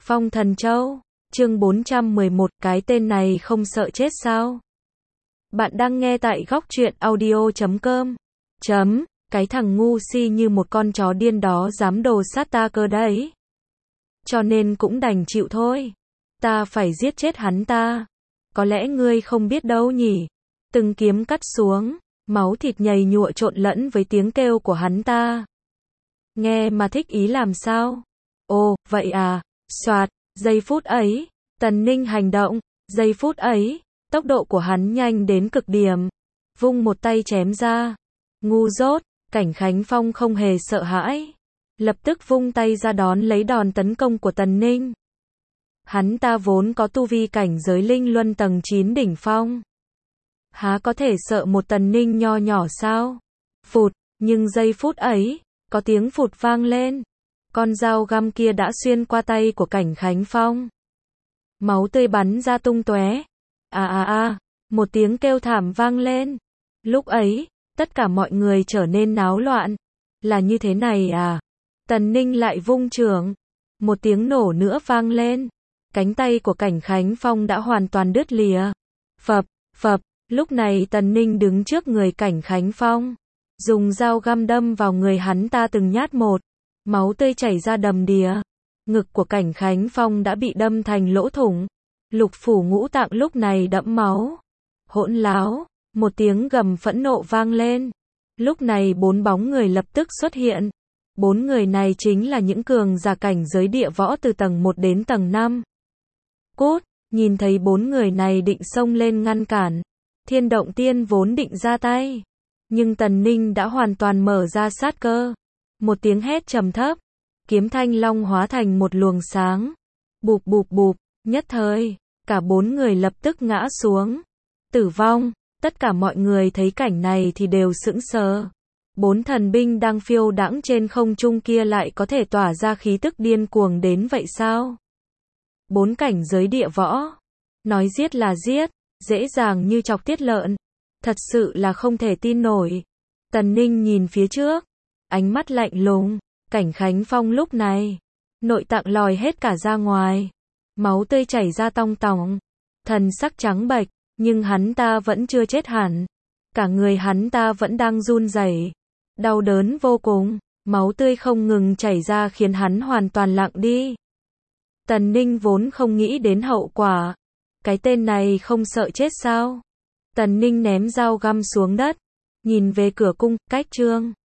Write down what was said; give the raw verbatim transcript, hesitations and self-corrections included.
Phong Thần Châu, chương bốn trăm mười một, cái tên này không sợ chết sao? Bạn đang nghe tại góc truyện audio chấm com. Chấm, cái thằng ngu si như một con chó điên đó dám đồ sát ta cơ đấy. Cho nên cũng đành chịu thôi. Ta phải giết chết hắn ta. Có lẽ ngươi không biết đâu nhỉ. Từng kiếm cắt xuống, máu thịt nhầy nhụa trộn lẫn với tiếng kêu của hắn ta. Nghe mà thích ý làm sao? Ồ, vậy à, soạt, giây phút ấy, Tần Ninh hành động, giây phút ấy, tốc độ của hắn nhanh đến cực điểm, vung một tay chém ra, ngu dốt, Cảnh Khánh Phong không hề sợ hãi, lập tức vung tay ra đón lấy đòn tấn công của Tần Ninh. Hắn ta vốn có tu vi cảnh giới linh luân tầng chín đỉnh phong. Há có thể sợ một Tần Ninh nho nhỏ sao? Phụt, nhưng giây phút ấy, có tiếng phụt vang lên. Con dao găm kia đã xuyên qua tay của Cảnh Khánh Phong. Máu tươi bắn ra tung tóe. À à à, một tiếng kêu thảm vang lên. Lúc ấy, tất cả mọi người trở nên náo loạn. Là như thế này à? Tần Ninh lại vung chưởng. Một tiếng nổ nữa vang lên. Cánh tay của Cảnh Khánh Phong đã hoàn toàn đứt lìa. Phập, phập, lúc này Tần Ninh đứng trước người Cảnh Khánh Phong. Dùng dao găm đâm vào người hắn ta từng nhát một. Máu tươi chảy ra đầm đìa. Ngực của Cảnh Khánh Phong đã bị đâm thành lỗ thủng. Lục phủ ngũ tạng lúc này đẫm máu. Hỗn láo, một tiếng gầm phẫn nộ vang lên. Lúc này bốn bóng người lập tức xuất hiện. Bốn người này chính là những cường giả cảnh giới địa võ từ tầng một đến tầng năm. Cốt, nhìn thấy bốn người này định xông lên ngăn cản. Thiên Động Tiên vốn định ra tay. Nhưng Tần Ninh đã hoàn toàn mở ra sát cơ. Một tiếng hét trầm thấp, kiếm thanh long hóa thành một luồng sáng. Bụp bụp bụp, nhất thời, cả bốn người lập tức ngã xuống. Tử vong, tất cả mọi người thấy cảnh này thì đều sững sờ. Bốn thần binh đang phiêu đãng trên không trung kia lại có thể tỏa ra khí tức điên cuồng đến vậy sao? Bốn cảnh giới địa võ. Nói giết là giết, dễ dàng như chọc tiết lợn. Thật sự là không thể tin nổi. Tần Ninh nhìn phía trước. Ánh mắt lạnh lùng, Cảnh Khánh Phong lúc này, nội tạng lòi hết cả ra ngoài, máu tươi chảy ra tong tòng, thần sắc trắng bệch, nhưng hắn ta vẫn chưa chết hẳn, cả người hắn ta vẫn đang run rẩy, đau đớn vô cùng, máu tươi không ngừng chảy ra khiến hắn hoàn toàn lặng đi. Tần Ninh vốn không nghĩ đến hậu quả, cái tên này không sợ chết sao? Tần Ninh ném dao găm xuống đất, nhìn về cửa cung, cách trương.